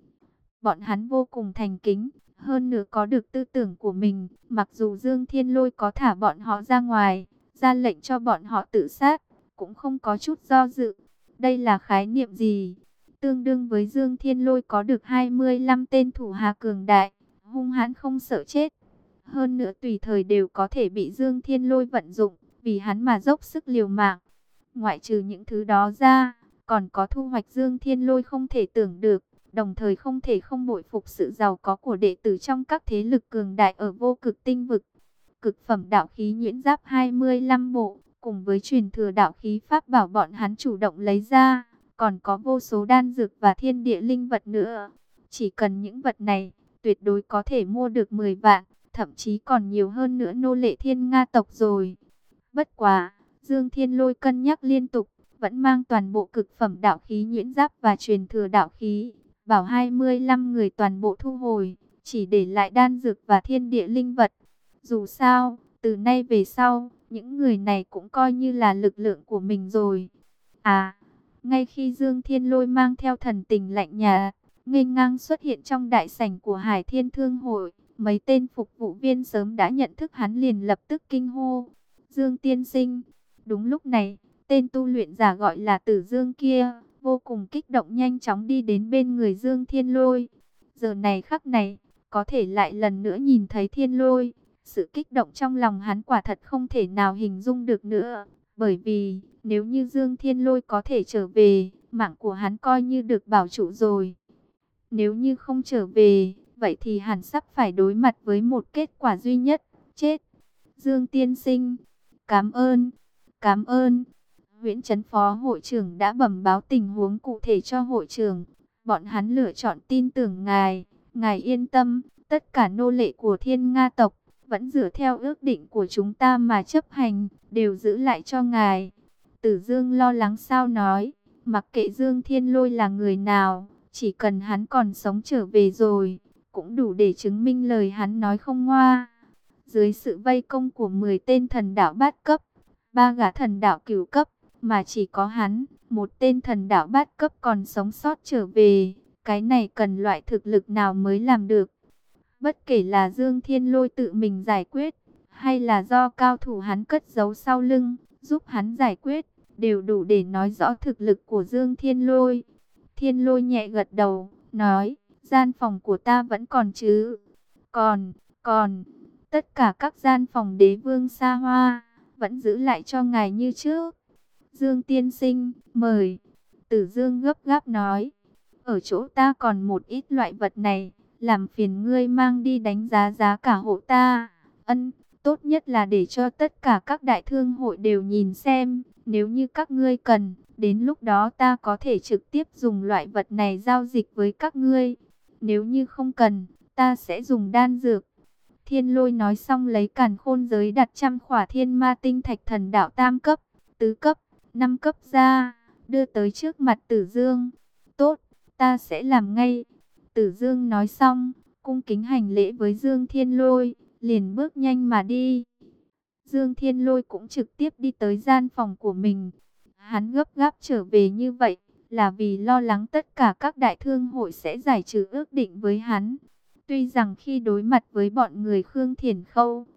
Bọn hắn vô cùng thành kính, hơn nữa có được tư tưởng của mình. Mặc dù Dương Thiên Lôi có thả bọn họ ra ngoài, ra lệnh cho bọn họ tự sát, cũng không có chút do dự. Đây là khái niệm gì? Tương đương với Dương Thiên Lôi có được hai mươi lăm tên thủ hạ cường đại, hung hãn không sợ chết. Hơn nữa tùy thời đều có thể bị Dương Thiên Lôi vận dụng, vì hắn mà dốc sức liều mạng. Ngoại trừ những thứ đó ra, còn có thu hoạch Dương Thiên Lôi không thể tưởng được. Đồng thời không thể không bội phục sự giàu có của đệ tử trong các thế lực cường đại ở vô cực tinh vực. Cực phẩm đạo khí nhuyễn giáp hai mươi lăm bộ, cùng với truyền thừa đạo khí pháp bảo bọn hắn chủ động lấy ra, còn có vô số đan dược và thiên địa linh vật nữa. Chỉ cần những vật này, tuyệt đối có thể mua được mười vạn, thậm chí còn nhiều hơn nữa nô lệ Thiên Nga tộc rồi. Bất quá, Dương Thiên Lôi cân nhắc liên tục, vẫn mang toàn bộ cực phẩm đạo khí nhuyễn giáp và truyền thừa đạo khí. Bảo hai mươi lăm người toàn bộ thu hồi, chỉ để lại đan dược và thiên địa linh vật. Dù sao, từ nay về sau, những người này cũng coi như là lực lượng của mình rồi. À, ngay khi Dương Thiên Lôi mang theo thần tình lạnh nhạt, nghênh ngang xuất hiện trong đại sảnh của Hải Thiên Thương Hội, mấy tên phục vụ viên sớm đã nhận thức hắn liền lập tức kinh hô. Dương tiên sinh, đúng lúc này, tên tu luyện giả gọi là Tử Dương kia, vô cùng kích động nhanh chóng đi đến bên người Dương Thiên Lôi. Giờ này khắc này, có thể lại lần nữa nhìn thấy Thiên Lôi. Sự kích động trong lòng hắn quả thật không thể nào hình dung được nữa. Bởi vì, nếu như Dương Thiên Lôi có thể trở về, mạng của hắn coi như được bảo trụ rồi. Nếu như không trở về, vậy thì hắn sắp phải đối mặt với một kết quả duy nhất, chết. Dương tiên sinh, cảm ơn, cảm ơn. Nguyễn Trấn Phó hội trưởng đã bẩm báo tình huống cụ thể cho hội trưởng. Bọn hắn lựa chọn tin tưởng ngài. Ngài yên tâm, tất cả nô lệ của Thiên Nga tộc, vẫn dựa theo ước định của chúng ta mà chấp hành, đều giữ lại cho ngài. Tử Dương lo lắng sao nói, mặc kệ Dương Thiên Lôi là người nào, chỉ cần hắn còn sống trở về rồi, cũng đủ để chứng minh lời hắn nói không ngoa. Dưới sự vây công của mười tên thần đạo bát cấp, ba gã thần đạo cửu cấp, mà chỉ có hắn, một tên thần đạo bát cấp còn sống sót trở về. Cái này cần loại thực lực nào mới làm được? Bất kể là Dương Thiên Lôi tự mình giải quyết, hay là do cao thủ hắn cất giấu sau lưng, giúp hắn giải quyết, đều đủ để nói rõ thực lực của Dương Thiên Lôi. Thiên Lôi nhẹ gật đầu, nói, gian phòng của ta vẫn còn chứ? Còn, còn, tất cả các gian phòng đế vương xa hoa, vẫn giữ lại cho ngài như trước. Dương tiên sinh, mời. Tử Dương gấp gáp nói, ở chỗ ta còn một ít loại vật này, làm phiền ngươi mang đi đánh giá giá cả hộ ta. Ân, tốt nhất là để cho tất cả các đại thương hội đều nhìn xem, nếu như các ngươi cần, đến lúc đó ta có thể trực tiếp dùng loại vật này giao dịch với các ngươi. Nếu như không cần, ta sẽ dùng đan dược. Thiên Lôi nói xong lấy càn khôn giới đặt trăm khỏa thiên ma tinh thạch thần đạo tam cấp, tứ cấp, năm cấp ra, đưa tới trước mặt Tử Dương. Tốt, ta sẽ làm ngay. Tử Dương nói xong, cung kính hành lễ với Dương Thiên Lôi, liền bước nhanh mà đi. Dương Thiên Lôi cũng trực tiếp đi tới gian phòng của mình. Hắn gấp gáp trở về như vậy, là vì lo lắng tất cả các đại thương hội sẽ giải trừ ước định với hắn. Tuy rằng khi đối mặt với bọn người Khương Thiển Khâu,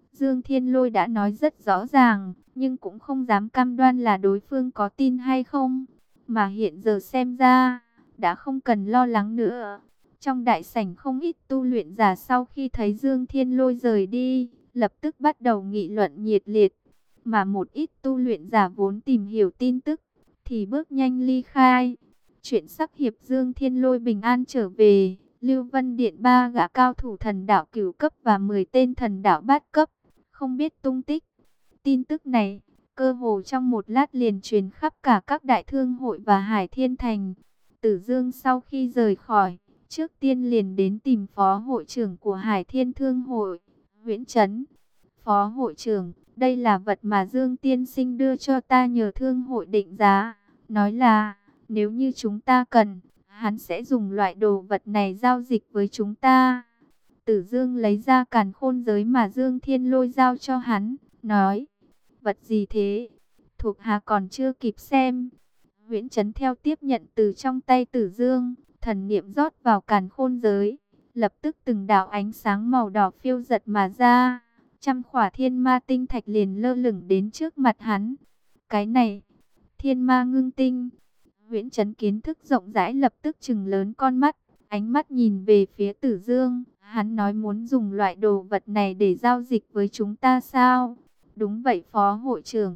Dương Thiên Lôi đã nói rất rõ ràng, nhưng cũng không dám cam đoan là đối phương có tin hay không. Mà hiện giờ xem ra, đã không cần lo lắng nữa. Trong đại sảnh không ít tu luyện giả sau khi thấy Dương Thiên Lôi rời đi, lập tức bắt đầu nghị luận nhiệt liệt. Mà một ít tu luyện giả vốn tìm hiểu tin tức, thì bước nhanh ly khai. Chuyện sắc hiệp Dương Thiên Lôi bình an trở về, Lưu Vân Điện ba gã cao thủ thần đạo cửu cấp và mười tên thần đạo bát cấp, không biết tung tích. Tin tức này, cơ hồ trong một lát liền truyền khắp cả các đại thương hội và Hải Thiên Thành. Tử Dương sau khi rời khỏi, trước tiên liền đến tìm phó hội trưởng của Hải Thiên Thương hội, Huyễn Trấn. Phó hội trưởng, đây là vật mà Dương Tiên Sinh đưa cho ta nhờ thương hội định giá. Nói là, nếu như chúng ta cần, hắn sẽ dùng loại đồ vật này giao dịch với chúng ta. Tử Dương lấy ra càn khôn giới mà Dương Thiên Lôi giao cho hắn, nói, vật gì thế? Thuộc hạ còn chưa kịp xem. Huyễn Trấn theo tiếp nhận từ trong tay Tử Dương, thần niệm rót vào càn khôn giới, lập tức từng đạo ánh sáng màu đỏ phiêu giật mà ra. Trăm khỏa thiên ma tinh thạch liền lơ lửng đến trước mặt hắn. Cái này, thiên ma ngưng tinh. Huyễn Trấn kiến thức rộng rãi lập tức trừng lớn con mắt, ánh mắt nhìn về phía Tử Dương. Hắn nói muốn dùng loại đồ vật này để giao dịch với chúng ta sao? Đúng vậy phó hội trưởng.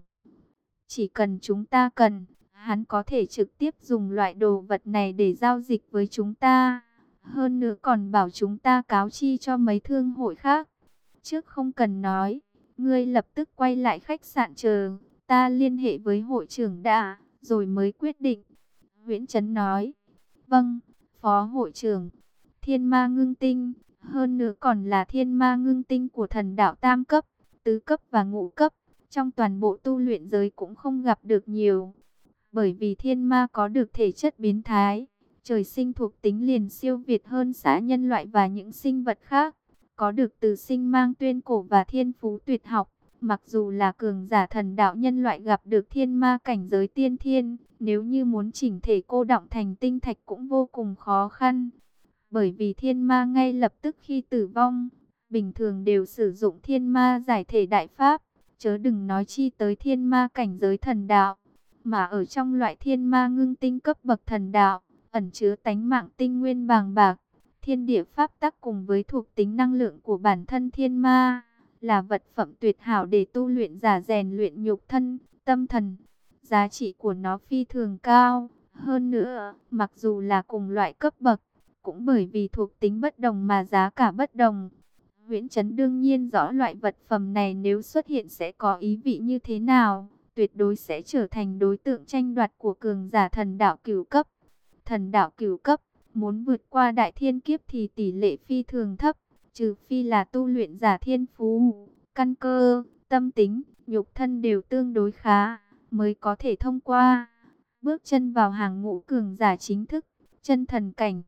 Chỉ cần chúng ta cần, hắn có thể trực tiếp dùng loại đồ vật này để giao dịch với chúng ta. Hơn nữa còn bảo chúng ta cáo chi cho mấy thương hội khác. Trước không cần nói, ngươi lập tức quay lại khách sạn chờ, ta liên hệ với hội trưởng đã, rồi mới quyết định. Huyễn Trấn nói, vâng, phó hội trưởng. Thiên ma ngưng tinh, hơn nữa còn là thiên ma ngưng tinh của thần đạo tam cấp, tứ cấp và ngũ cấp. Trong toàn bộ tu luyện giới cũng không gặp được nhiều. Bởi vì thiên ma có được thể chất biến thái, trời sinh thuộc tính liền siêu việt hơn xã nhân loại và những sinh vật khác. Có được từ sinh mang tuyên cổ và thiên phú tuyệt học. Mặc dù là cường giả thần đạo nhân loại gặp được thiên ma cảnh giới tiên thiên, nếu như muốn chỉnh thể cô đọng thành tinh thạch cũng vô cùng khó khăn. Bởi vì thiên ma ngay lập tức khi tử vong, bình thường đều sử dụng thiên ma giải thể đại pháp, chớ đừng nói chi tới thiên ma cảnh giới thần đạo. Mà ở trong loại thiên ma ngưng tinh cấp bậc thần đạo, ẩn chứa tánh mạng tinh nguyên bàng bạc, thiên địa pháp tắc cùng với thuộc tính năng lượng của bản thân thiên ma, là vật phẩm tuyệt hảo để tu luyện giả rèn luyện nhục thân, tâm thần. Giá trị của nó phi thường cao. Hơn nữa, mặc dù là cùng loại cấp bậc, cũng bởi vì thuộc tính bất đồng mà giá cả bất đồng. Huyễn Trấn đương nhiên rõ loại vật phẩm này nếu xuất hiện sẽ có ý vị như thế nào, tuyệt đối sẽ trở thành đối tượng tranh đoạt của cường giả thần đạo cửu cấp. Thần đạo cửu cấp, muốn vượt qua đại thiên kiếp thì tỷ lệ phi thường thấp, trừ phi là tu luyện giả thiên phú, căn cơ, tâm tính, nhục thân đều tương đối khá, mới có thể thông qua. Bước chân vào hàng ngũ cường giả chính thức, chân thần cảnh.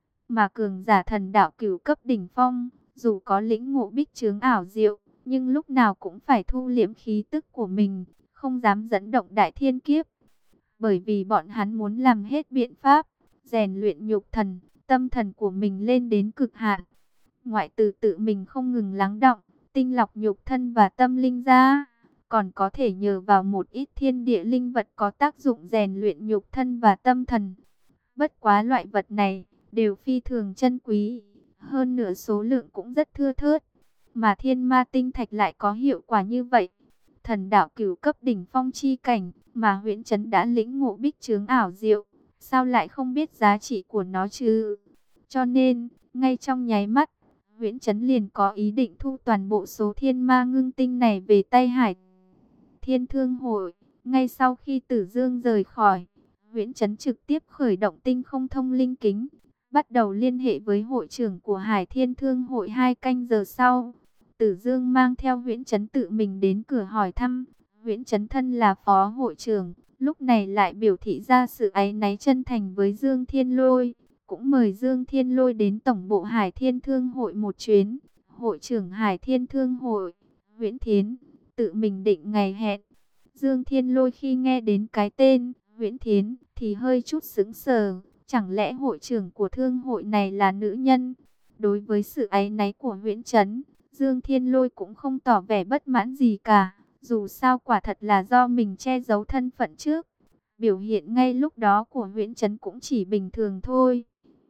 Mà cường giả thần đạo cửu cấp đỉnh phong, dù có lĩnh ngộ bích chướng ảo diệu, nhưng lúc nào cũng phải thu liễm khí tức của mình, không dám dẫn động đại thiên kiếp. Bởi vì bọn hắn muốn làm hết biện pháp, rèn luyện nhục thần, tâm thần của mình lên đến cực hạn. Ngoại trừ tự mình không ngừng lắng đọng, tinh lọc nhục thân và tâm linh ra, còn có thể nhờ vào một ít thiên địa linh vật có tác dụng rèn luyện nhục thân và tâm thần. Bất quá loại vật này đều phi thường chân quý, hơn nữa số lượng cũng rất thưa thớt, mà thiên ma tinh thạch lại có hiệu quả như vậy. Thần đạo cửu cấp đỉnh phong chi cảnh mà Huyễn Trấn đã lĩnh ngộ bích chướng ảo diệu, sao lại không biết giá trị của nó chứ? Cho nên, ngay trong nháy mắt, Huyễn Trấn liền có ý định thu toàn bộ số thiên ma ngưng tinh này về tay Hải Thiên Thương hội. Ngay sau khi Tử Dương rời khỏi, Huyễn Trấn trực tiếp khởi động tinh không thông linh kính, bắt đầu liên hệ với hội trưởng của Hải Thiên Thương hội. Hai canh giờ sau, Tử Dương mang theo Huyễn Trấn tự mình đến cửa hỏi thăm. Huyễn Trấn thân là phó hội trưởng, lúc này lại biểu thị ra sự áy náy chân thành với Dương Thiên Lôi, cũng mời Dương Thiên Lôi đến tổng bộ Hải Thiên Thương hội một chuyến. Hội trưởng Hải Thiên Thương hội, Huyễn Thiến, tự mình định ngày hẹn. Dương Thiên Lôi khi nghe đến cái tên Huyễn Thiến thì hơi chút sững sờ, chẳng lẽ hội trưởng của thương hội này là nữ nhân? Đối với sự áy náy của Huyễn Trấn, Dương Thiên Lôi cũng không tỏ vẻ bất mãn gì cả. Dù sao quả thật là do mình che giấu thân phận trước. Biểu hiện ngay lúc đó của Huyễn Trấn cũng chỉ bình thường thôi.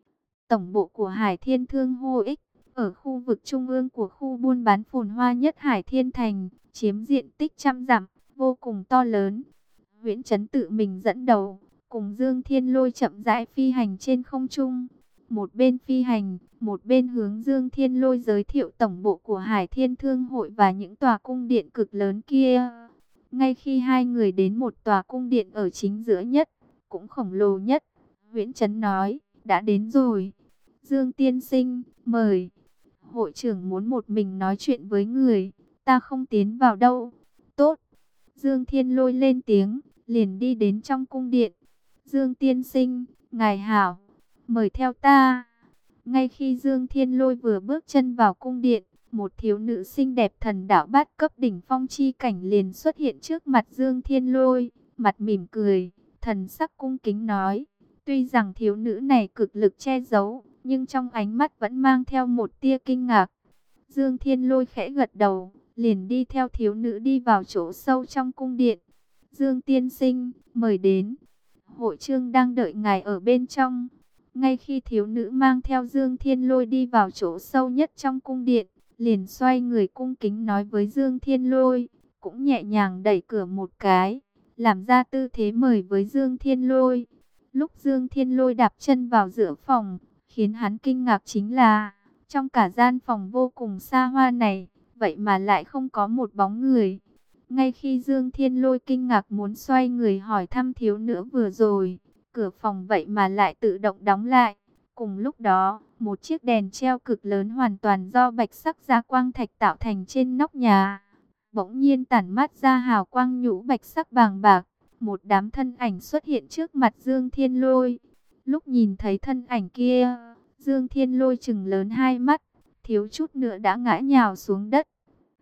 Tổng bộ của Hải Thiên Thương Hô Ích, ở khu vực trung ương của khu buôn bán phồn hoa nhất Hải Thiên Thành, chiếm diện tích trăm dặm, vô cùng to lớn. Huyễn Trấn tự mình dẫn đầu, cùng Dương Thiên Lôi chậm rãi phi hành trên không trung. Một bên phi hành, một bên hướng Dương Thiên Lôi giới thiệu tổng bộ của Hải Thiên Thương Hội và những tòa cung điện cực lớn kia. Ngay khi hai người đến một tòa cung điện ở chính giữa nhất, cũng khổng lồ nhất, Huyễn Trấn nói, đã đến rồi. Dương tiên sinh, mời. Hội trưởng muốn một mình nói chuyện với người, ta không tiến vào đâu. Tốt. Dương Thiên Lôi lên tiếng, liền đi đến trong cung điện. Dương tiên sinh, ngài hảo, mời theo ta. Ngay khi Dương Thiên Lôi vừa bước chân vào cung điện, một thiếu nữ xinh đẹp thần đạo bát cấp đỉnh phong chi cảnh liền xuất hiện trước mặt Dương Thiên Lôi, mặt mỉm cười, thần sắc cung kính nói. Tuy rằng thiếu nữ này cực lực che giấu, nhưng trong ánh mắt vẫn mang theo một tia kinh ngạc. Dương Thiên Lôi khẽ gật đầu, liền đi theo thiếu nữ đi vào chỗ sâu trong cung điện. Dương tiên sinh, mời đến. Hội trương đang đợi ngài ở bên trong. Ngay khi thiếu nữ mang theo Dương Thiên Lôi đi vào chỗ sâu nhất trong cung điện, liền xoay người cung kính nói với Dương Thiên Lôi, cũng nhẹ nhàng đẩy cửa một cái, làm ra tư thế mời với Dương Thiên Lôi. Lúc Dương Thiên Lôi đạp chân vào giữa phòng, khiến hắn kinh ngạc chính là, trong cả gian phòng vô cùng xa hoa này, vậy mà lại không có một bóng người. Ngay khi Dương Thiên Lôi kinh ngạc muốn xoay người hỏi thăm thiếu nữ vừa rồi, cửa phòng vậy mà lại tự động đóng lại. Cùng lúc đó, một chiếc đèn treo cực lớn hoàn toàn do bạch sắc gia quang thạch tạo thành trên nóc nhà, bỗng nhiên tản mát ra hào quang nhũ bạch sắc vàng bạc. Một đám thân ảnh xuất hiện trước mặt Dương Thiên Lôi. Lúc nhìn thấy thân ảnh kia, Dương Thiên Lôi trừng lớn hai mắt, thiếu chút nữa đã ngã nhào xuống đất.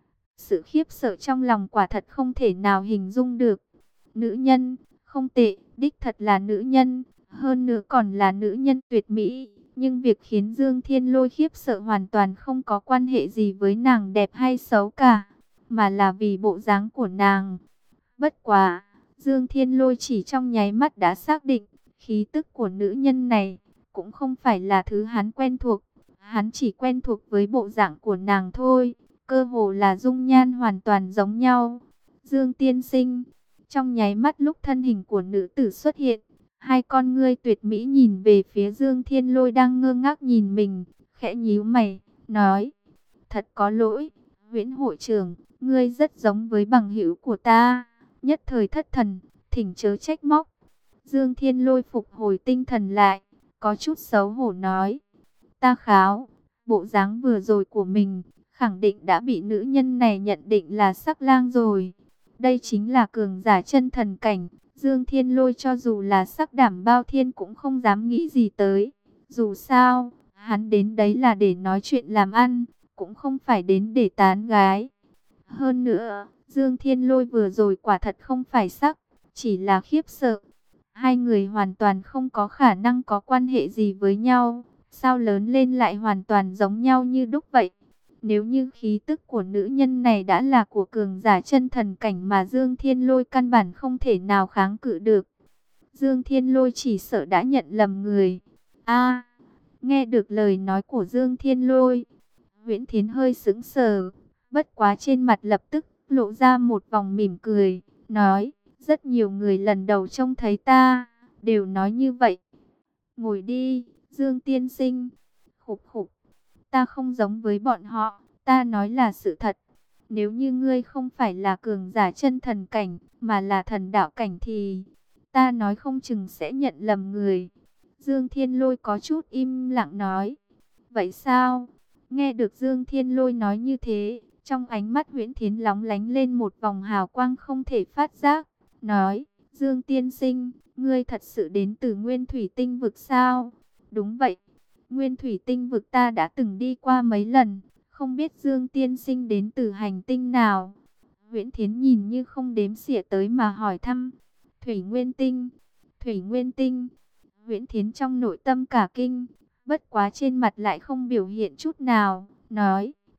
Sự khiếp sợ trong lòng quả thật không thể nào hình dung được. Nữ nhân, không tệ, đích thật là nữ nhân, hơn nữa còn là nữ nhân tuyệt mỹ. Nhưng việc khiến Dương Thiên Lôi khiếp sợ hoàn toàn không có quan hệ gì với nàng đẹp hay xấu cả, mà là vì bộ dáng của nàng. Bất quá, Dương Thiên Lôi chỉ trong nháy mắt đã xác định, khí tức của nữ nhân này cũng không phải là thứ hắn quen thuộc. Hắn chỉ quen thuộc với bộ dạng của nàng thôi, cơ hồ là dung nhan hoàn toàn giống nhau. Dương tiên sinh, trong nháy mắt lúc thân hình của nữ tử xuất hiện, hai con ngươi tuyệt mỹ nhìn về phía Dương Thiên Lôi đang ngơ ngác nhìn mình, khẽ nhíu mày, nói, thật có lỗi, Huyễn hội trưởng, ngươi rất giống với bằng hữu của ta. Nhất thời thất thần, thỉnh chớ trách móc. Dương Thiên Lôi phục hồi tinh thần lại, có chút xấu hổ nói, ta kháo, bộ dáng vừa rồi của mình, khẳng định đã bị nữ nhân này nhận định là sắc lang rồi. Đây chính là cường giả chân thần cảnh, Dương Thiên Lôi cho dù là sắc đảm bao thiên cũng không dám nghĩ gì tới. Dù sao, hắn đến đấy là để nói chuyện làm ăn, cũng không phải đến để tán gái. Hơn nữa, Dương Thiên Lôi vừa rồi quả thật không phải sắc, chỉ là khiếp sợ. Hai người hoàn toàn không có khả năng có quan hệ gì với nhau, sao lớn lên lại hoàn toàn giống nhau như đúc vậy. Nếu như khí tức của nữ nhân này đã là của cường giả chân thần cảnh mà Dương Thiên Lôi căn bản không thể nào kháng cự được, Dương Thiên Lôi chỉ sợ đã nhận lầm người. A, nghe được lời nói của Dương Thiên Lôi, Huyễn Thiến hơi sững sờ, bất quá trên mặt lập tức lộ ra một vòng mỉm cười, nói, rất nhiều người lần đầu trông thấy ta, đều nói như vậy. Ngồi đi, Dương tiên sinh. Khục khục, ta không giống với bọn họ, ta nói là sự thật. Nếu như ngươi không phải là cường giả chân thần cảnh, mà là thần đạo cảnh thì, ta nói không chừng sẽ nhận lầm người. Dương Thiên Lôi có chút im lặng nói. Vậy sao? Nghe được Dương Thiên Lôi nói như thế, trong ánh mắt Huyễn Thiến lóng lánh lên một vòng hào quang không thể phát giác, nói, Dương tiên sinh, ngươi thật sự đến từ Nguyên Thủy Tinh vực sao? Đúng vậy, Nguyên Thủy Tinh vực ta đã từng đi qua mấy lần, không biết Dương tiên sinh đến từ hành tinh nào? Huyễn Thiến nhìn như không đếm xỉa tới mà hỏi thăm. Thủy Nguyên Tinh, Thủy Nguyên Tinh. Huyễn Thiến trong nội tâm cả kinh, bất quá trên mặt lại không biểu hiện chút nào, nói,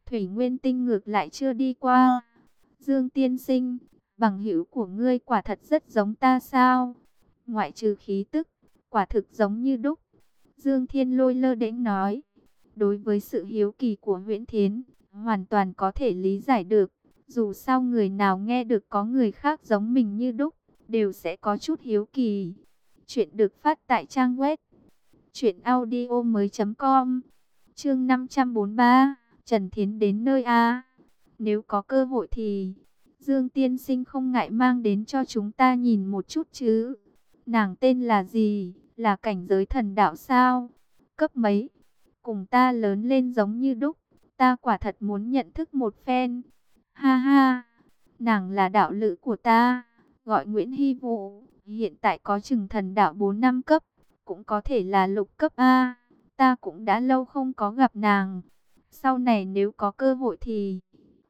Thủy Nguyên Tinh ngược lại chưa đi qua. Dương tiên sinh, bằng hữu của ngươi quả thật rất giống ta sao? Ngoại trừ khí tức, quả thực giống như đúc. Dương Thiên Lôi lơ đễnh nói. Đối với sự hiếu kỳ của Huyễn Thiến, hoàn toàn có thể lý giải được. Dù sao người nào nghe được có người khác giống mình như đúc, đều sẽ có chút hiếu kỳ. Chuyện được phát tại trang web truyện audio mới chấm com. Chương năm trăm bốn mươi ba, Trần Thiến đến nơi A. Nếu có cơ hội thì Dương tiên sinh không ngại mang đến cho chúng ta nhìn một chút chứ. Nàng tên là gì? Là cảnh giới thần đạo sao? Cấp mấy? Cùng ta lớn lên giống như đúc. Ta quả thật muốn nhận thức một phen. Ha ha, nàng là đạo lữ của ta, gọi Nguyễn Hy Vũ, hiện tại có chừng thần đạo bốn năm cấp, cũng có thể là lục cấp A. Ta cũng đã lâu không có gặp nàng. Sau này nếu có cơ hội thì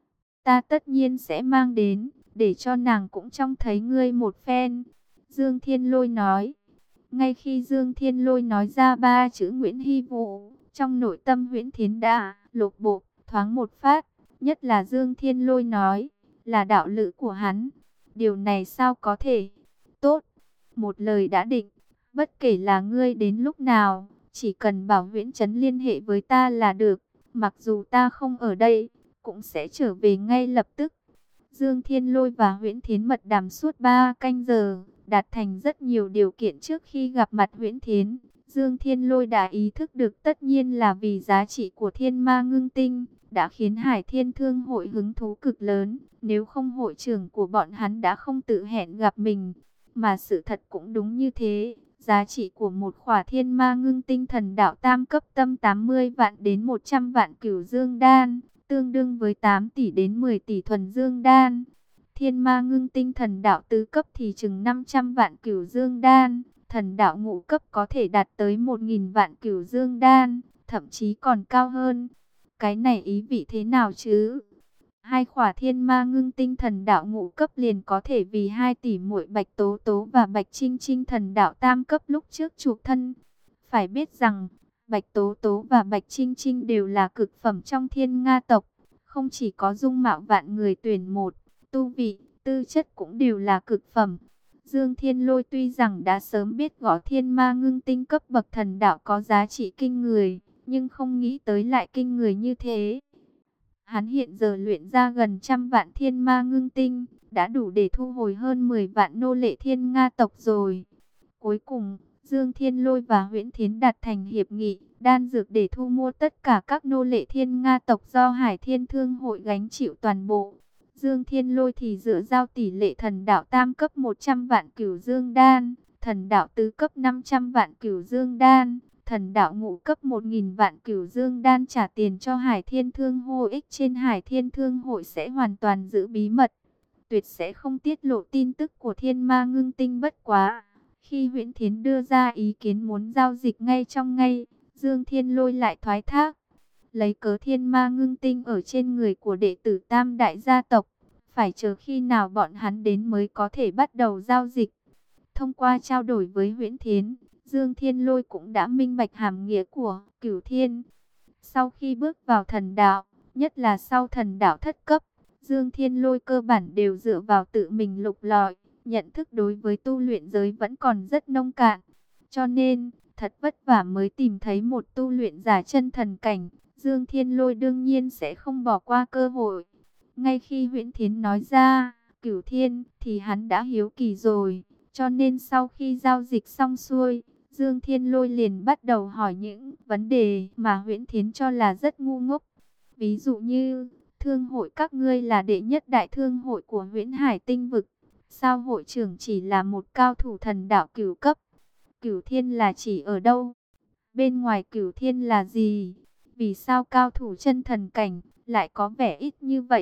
ta tất nhiên sẽ mang đến, để cho nàng cũng trông thấy ngươi một phen. Dương Thiên Lôi nói. Ngay khi Dương Thiên Lôi nói ra ba chữ Nguyễn Hy Vũ, trong nội tâm Huyễn Thiến đã lột bột, thoáng một phát. Nhất là Dương Thiên Lôi nói, là đạo lữ của hắn. Điều này sao có thể? Tốt, một lời đã định. Bất kể là ngươi đến lúc nào, chỉ cần bảo Huyễn Trấn liên hệ với ta là được. Mặc dù ta không ở đây, cũng sẽ trở về ngay lập tức. Dương Thiên Lôi và Huyễn Thiến mật đàm suốt ba canh giờ, đạt thành rất nhiều điều kiện trước khi gặp mặt Huyễn Thiến. Dương Thiên Lôi đã ý thức được tất nhiên là vì giá trị của thiên ma ngưng tinh, đã khiến Hải Thiên Thương hội hứng thú cực lớn. Nếu không hội trưởng của bọn hắn đã không tự hẹn gặp mình. Mà sự thật cũng đúng như thế. Giá trị của một khỏa thiên ma ngưng tinh thần đạo tam cấp tâm tám mươi vạn đến một trăm vạn cửu dương đan, tương đương với tám tỷ đến mười tỷ thuần dương đan. Thiên ma ngưng tinh thần đạo tứ cấp thì chừng năm trăm vạn cửu dương đan. Thần đạo ngũ cấp có thể đạt tới một nghìn vạn cửu dương đan, thậm chí còn cao hơn. Cái này ý vị thế nào chứ? Hai khỏa thiên ma ngưng tinh thần đạo ngũ cấp liền có thể vì hai tỷ muội Bạch Tố Tố và Bạch Trinh Trinh thần đạo tam cấp lúc trước chuộc thân. Phải biết rằng, Bạch Tố Tố và Bạch Trinh Trinh đều là cực phẩm trong thiên Nga tộc. Không chỉ có dung mạo vạn người tuyển một, tu vị, tư chất cũng đều là cực phẩm. Dương Thiên Lôi tuy rằng đã sớm biết gõ thiên ma ngưng tinh cấp bậc thần đạo có giá trị kinh người, nhưng không nghĩ tới lại kinh người như thế. Hắn hiện giờ luyện ra gần trăm vạn thiên ma ngưng tinh, đã đủ để thu hồi hơn mười vạn nô lệ thiên Nga tộc rồi. Cuối cùng, Dương Thiên Lôi và Huyễn Thiến đạt thành hiệp nghị, đan dược để thu mua tất cả các nô lệ thiên Nga tộc do Hải Thiên Thương hội gánh chịu toàn bộ. Dương Thiên Lôi thì dựa giao tỷ lệ thần đạo tam cấp một trăm vạn cửu dương đan, thần đạo tứ cấp năm trăm vạn cửu dương đan, thần đạo ngũ cấp một nghìn vạn cửu dương đan trả tiền cho Hải Thiên Thương hội. Ích trên Hải Thiên Thương hội sẽ hoàn toàn giữ bí mật, tuyệt sẽ không tiết lộ tin tức của thiên ma ngưng tinh. Bất quá, khi Huyễn Thiến đưa ra ý kiến muốn giao dịch ngay trong ngay, Dương Thiên Lôi lại thoái thác. Lấy cớ thiên ma ngưng tinh ở trên người của đệ tử tam đại gia tộc, phải chờ khi nào bọn hắn đến mới có thể bắt đầu giao dịch. Thông qua trao đổi với Huyễn Thiến, Dương Thiên Lôi cũng đã minh bạch hàm nghĩa của Cửu Thiên. Sau khi bước vào thần đạo, nhất là sau thần đạo thất cấp, Dương Thiên Lôi cơ bản đều dựa vào tự mình lục lọi, nhận thức đối với tu luyện giới vẫn còn rất nông cạn. Cho nên, thật vất vả mới tìm thấy một tu luyện giả chân thần cảnh, Dương Thiên Lôi đương nhiên sẽ không bỏ qua cơ hội. Ngay khi Huyễn Thiến nói ra Cửu Thiên thì hắn đã hiếu kỳ rồi, cho nên sau khi giao dịch xong xuôi, Dương Thiên Lôi liền bắt đầu hỏi những vấn đề mà Huyễn Thiến cho là rất ngu ngốc. Ví dụ như, thương hội các ngươi là đệ nhất đại thương hội của Huyễn Hải tinh vực, sao hội trưởng chỉ là một cao thủ thần đạo cửu cấp? Cửu Thiên là chỉ ở đâu? Bên ngoài Cửu Thiên là gì? Vì sao cao thủ chân thần cảnh lại có vẻ ít như vậy?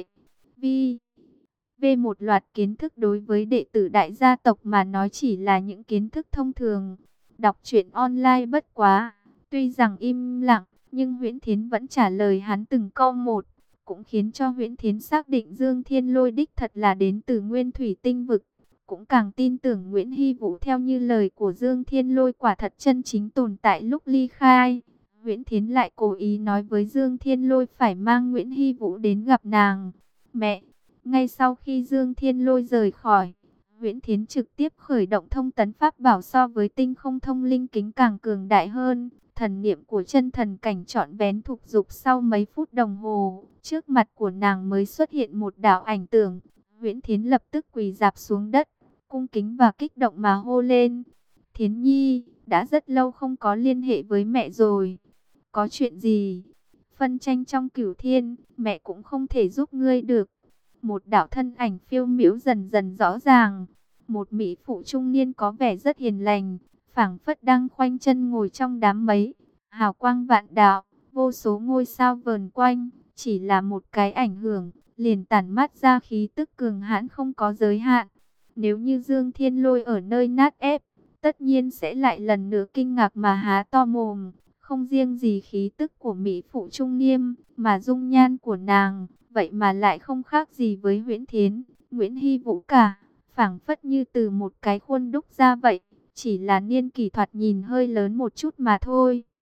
Vi về một loạt kiến thức đối với đệ tử đại gia tộc mà nói chỉ là những kiến thức thông thường. Đọc truyện online bất quá, tuy rằng im lặng, nhưng Huyễn Thiến vẫn trả lời hắn từng câu một, cũng khiến cho Huyễn Thiến xác định Dương Thiên Lôi đích thật là đến từ Nguyên Thủy tinh vực, cũng càng tin tưởng Nguyễn Hy Vũ theo như lời của Dương Thiên Lôi quả thật chân chính tồn tại lúc ly khai. Huyễn Thiến lại cố ý nói với Dương Thiên Lôi phải mang Nguyễn Hy Vũ đến gặp nàng. Mẹ, ngay sau khi Dương Thiên Lôi rời khỏi, Huyễn Thiến trực tiếp khởi động thông tấn pháp bảo so với tinh không thông linh kính càng cường đại hơn. Thần niệm của chân thần cảnh trọn vén thục dục sau mấy phút đồng hồ, trước mặt của nàng mới xuất hiện một đạo ảnh tưởng. Huyễn Thiến lập tức quỳ rạp xuống đất, cung kính và kích động mà hô lên. Thiến Nhi, đã rất lâu không có liên hệ với mẹ rồi. Có chuyện gì? Phân tranh trong cửu thiên, mẹ cũng không thể giúp ngươi được. Một đạo thân ảnh phiêu miểu dần dần rõ ràng. Một mỹ phụ trung niên có vẻ rất hiền lành, phảng phất đang khoanh chân ngồi trong đám mây. Hào quang vạn đạo, vô số ngôi sao vờn quanh, chỉ là một cái ảnh hưởng, liền tản mát ra khí tức cường hãn không có giới hạn. Nếu như Dương Thiên Lôi ở nơi nát ép, tất nhiên sẽ lại lần nữa kinh ngạc mà há to mồm. Không riêng gì khí tức của mỹ phụ trung niên, mà dung nhan của nàng, vậy mà lại không khác gì với Huyễn Thiến, Nguyễn Hy Vũ cả, phảng phất như từ một cái khuôn đúc ra vậy, chỉ là niên kỷ thoạt nhìn hơi lớn một chút mà thôi.